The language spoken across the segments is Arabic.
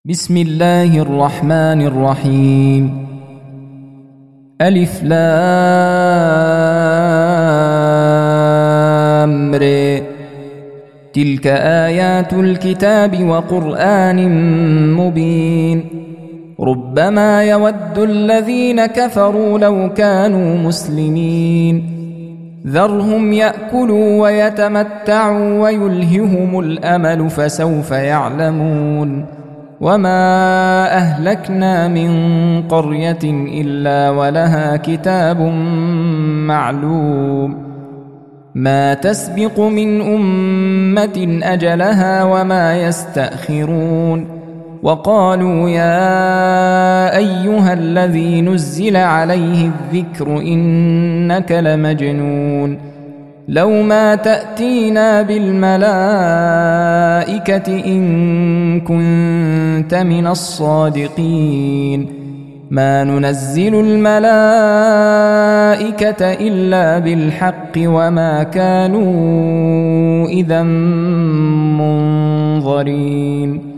بسم الله الرحمن الرحيم. ألف لام ر. تلك آيات الكتاب وقرآن مبين. ربما يود الذين كفروا لو كانوا مسلمين. ذرهم يأكلوا ويتمتعوا ويلههم الأمل فسوف يعلمون. وما أهلكنا من قرية إلا ولها كتاب معلوم ما تسبق من أمة أجلها وما يستأخرون. وقالوا يا أيها الذي نزل عليه الذكر إنك لمجنون لو ما تأتينا بالملائكة إن كنت من الصادقين. ما ننزل الملائكة إلا بالحق وما كانوا إذا منظرين.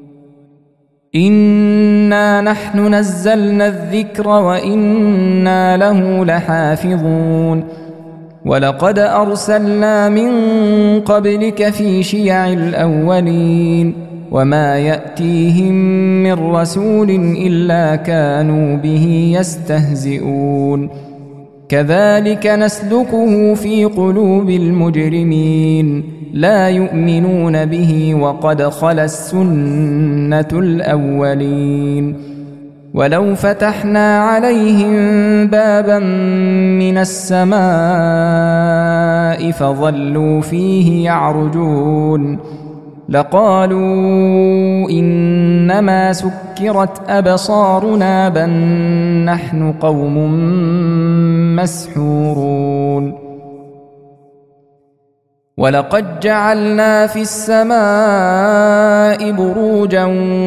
إنا نحن نزلنا الذكر وإنا له لحافظون. ولقد أرسلنا من قبلك في شيع الأولين وما يأتيهم من رسول إلا كانوا به يستهزئون. كذلك نسلكه في قلوب المجرمين لا يؤمنون به وقد خلت سنة الأولين. ولو فتحنا عليهم بابا من السماء فظلوا فيه يعرجون لقالوا إنما سكرت أبصارنا بل نحن قوم مسحورون. ولقد جعلنا في السماء بروجا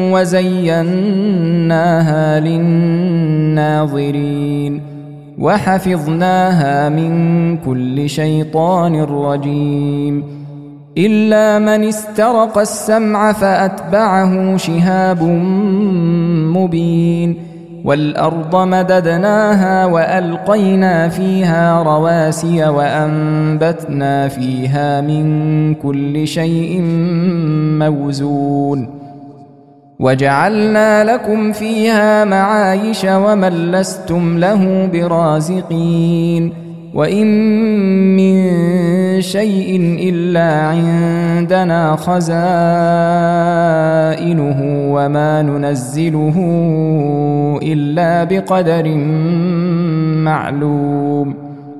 وزيناها للناظرين وحفظناها من كل شيطان رجيم إلا من استرق السمع فأتبعه شهاب مبين. والأرض مددناها وألقينا فيها رواسي وأنبتنا فيها من كل شيء موزون وجعلنا لكم فيها معايش ومن لستم له برازقين. وإن من شيء إلا عندنا خزائنه وما ننزله إلا بقدر معلوم.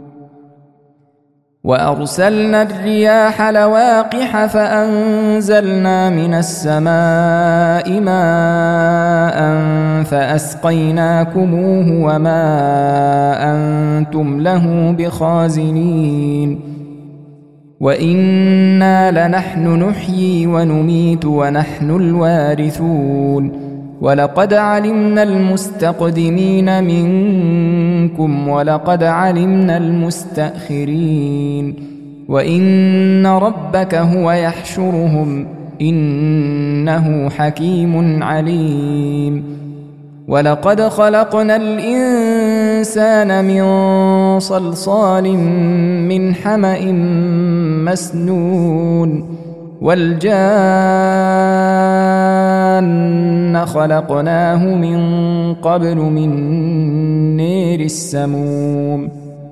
وأرسلنا الرياح لواقح فأنزلنا من السماء ماء فأسقيناكموه وما أنتم له بخازنين. وإنا لنحن نحيي ونميت ونحن الوارثون. ولقد علمنا المستقدمين منكم ولقد علمنا المستأخرين. وإن ربك هو يحشرهم إنه حكيم عليم. ولقد خلقنا الإنسان من صلصال من حمأ مسنون والجان خلقناه من قبل من نير السموم.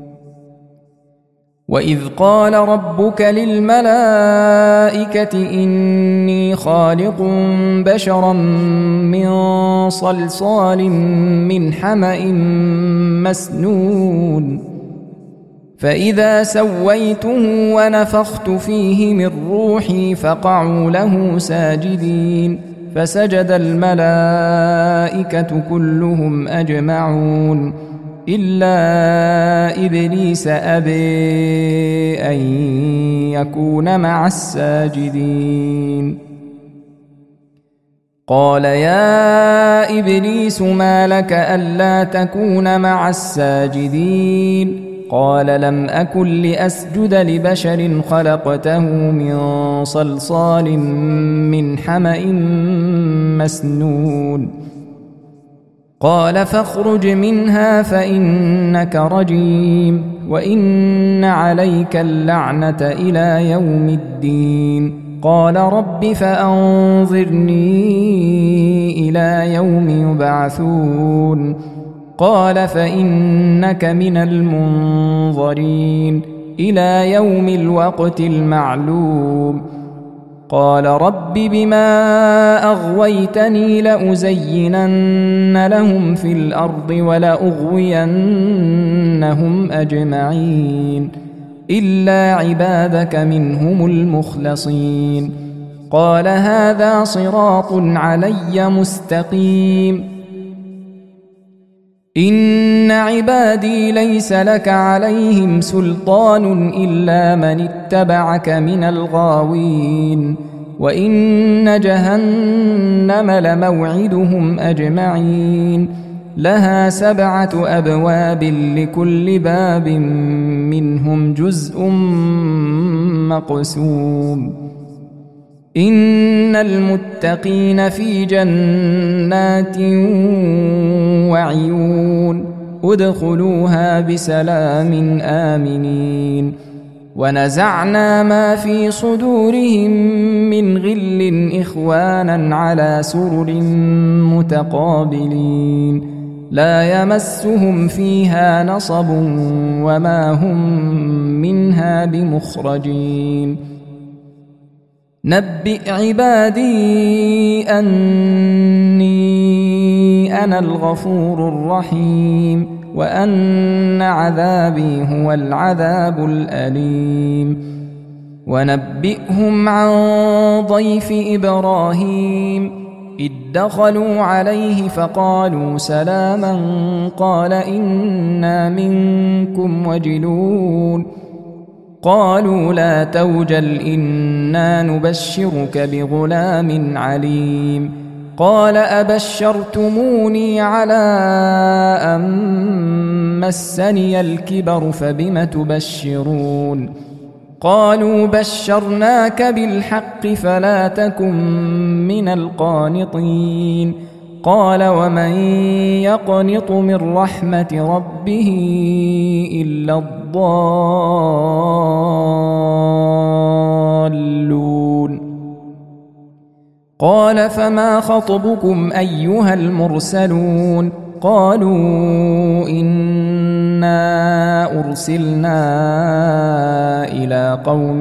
وإذ قال ربك للملائكة إني خالق بشرا من صلصال من حمأ مسنون فإذا سويته ونفخت فيه من روحي فقعوا له ساجدين فسجد الملائكة كلهم أجمعون إلا إبليس أبى أن يكون مع الساجدين. قال يا إبليس ما لك ألا تكون مع الساجدين قال لم أكن لأسجد لبشر خلقته من صلصال من حمأ مسنون قال فاخرج منها فإنك رجيم وإن عليك اللعنة إلى يوم الدين قال رب فأنظرني إلى يوم يبعثون قال فإنك من المنظرين إلى يوم الوقت المعلوم قال رب بما أغويتني لأزينن لهم في الأرض ولأغوينهم أجمعين إلا عبادك منهم المخلصين قال هذا صراط علي مستقيم إن عبادي ليس لك عليهم سلطان إلا من اتبعك من الغاوين وإن جهنم لموعدهم أجمعين لها 7 أبواب لكل باب منهم جزء مقسوم إن المتقين في جنات وعيون ادخلوها بسلام آمنين ونزعنا ما في صدورهم من غل إخوانا على سرر متقابلين لا يمسهم فيها نصب وما هم منها بمخرجين نبئ عبادي أني أنا الغفور الرحيم وأن عذابي هو العذاب الأليم ونبئهم عن ضيف إبراهيم إذ دخلوا عليه فقالوا سلاما قال إنا منكم وجلون قالوا لا توجل إنا نبشرك بغلام عليم قال أبشرتموني على أن مسني الكبر فبم تبشرون قالوا بشرناك بالحق فلا تكن من القانطين قال ومن يقنط من رحمة ربه إلا الضالون قال فما خطبكم أيها المرسلون قالوا إنا أرسلنا إلى قوم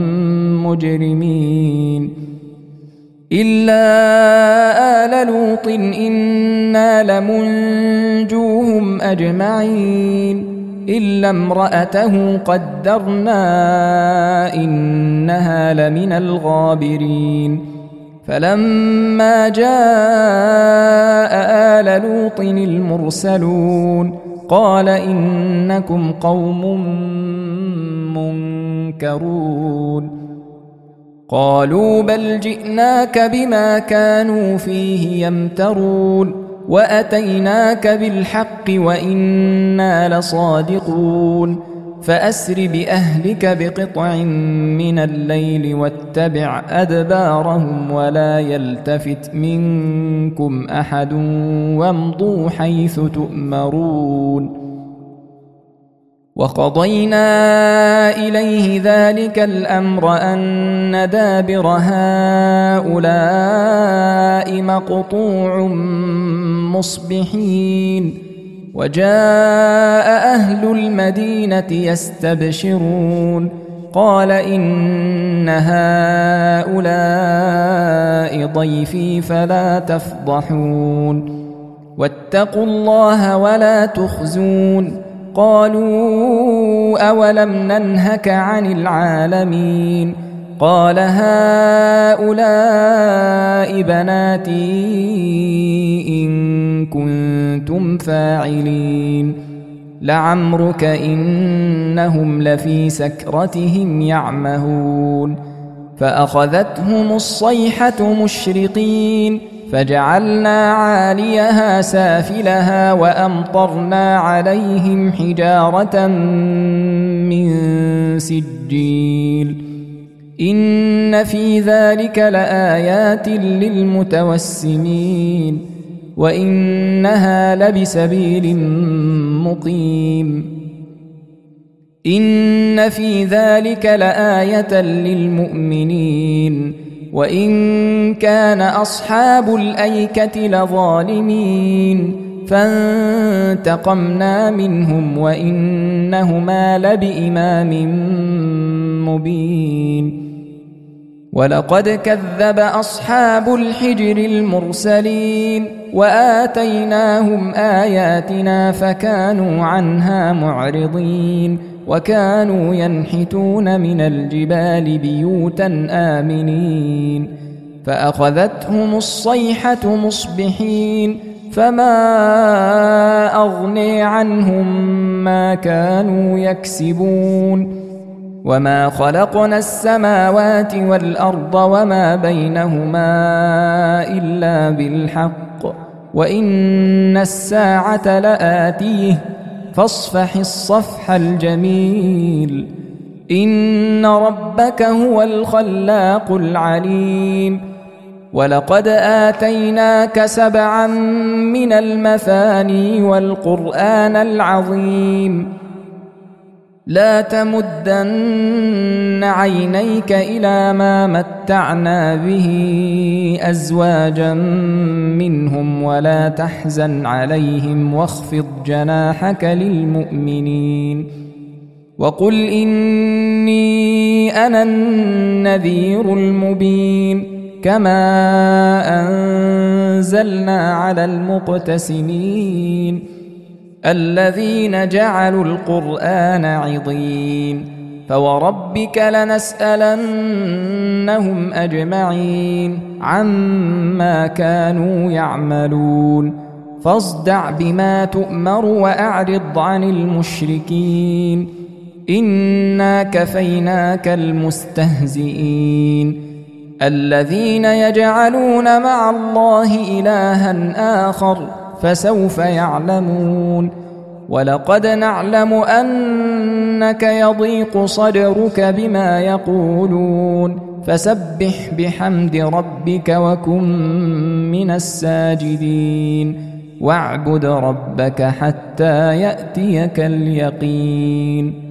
مجرمين إلا آل لوط إنا لمنجوهم أجمعين إلا امرأته قدرنا إنها لمن الغابرين فلما جاء آل لوط المرسلون قال إنكم قوم منكرون قالوا بل جئناك بما كانوا فيه يمترون وأتيناك بالحق وإنا لصادقون فأسر بأهلك بقطع من الليل واتبع أدبارهم ولا يلتفت منكم أحد وامضوا حيث تؤمرون وقضينا إليه ذلك الأمر أن دابر هؤلاء مقطوع مصبحين وجاء أهل المدينة يستبشرون قال إن هؤلاء ضيفي فلا تفضحون واتقوا الله ولا تخزون قالوا أولم ننهك عن العالمين قال هؤلاء بناتي إن كنتم فاعلين لعمرك إنهم لفي سكرتهم يعمهون فأخذتهم الصيحة مشرقين فجعلنا عاليها سافلها وأمطرنا عليهم حجارة من سجيل إن في ذلك لآيات للمتوسمين وإنها لبسبيل مقيم إن في ذلك لآية للمؤمنين وإن كان أصحاب الأيكة لظالمين فانتقمنا منهم وإنهما لبإمام مبين ولقد كذب أصحاب الحجر المرسلين وآتيناهم آياتنا فكانوا عنها معرضين وكانوا ينحتون من الجبال بيوتا آمنين فأخذتهم الصيحة مصبحين فما أغني عنهم ما كانوا يكسبون وما خلقنا السماوات والأرض وما بينهما إلا بالحق وإن الساعة لآتيه فاصفح الصفح الجميل إن ربك هو الخلاق العليم ولقد آتيناك 7 من المثاني والقرآن العظيم لا تمدن عينيك إلى ما متعنا به أزواجا منهم ولا تحزن عليهم واخفض جناحك للمؤمنين وقل إني أنا النذير المبين كما أنزلنا على المقتسمين الذين جعلوا القرآن عضين فوربك لنسألنهم أجمعين عما كانوا يعملون فاصدع بما تؤمر وأعرض عن المشركين إنا كفيناك المستهزئين الذين يجعلون مع الله إلها آخر فسوف يعلمون ولقد نعلم أنك يضيق صدرك بما يقولون فسبح بحمد ربك وكن من الساجدين واعبد ربك حتى يأتيك اليقين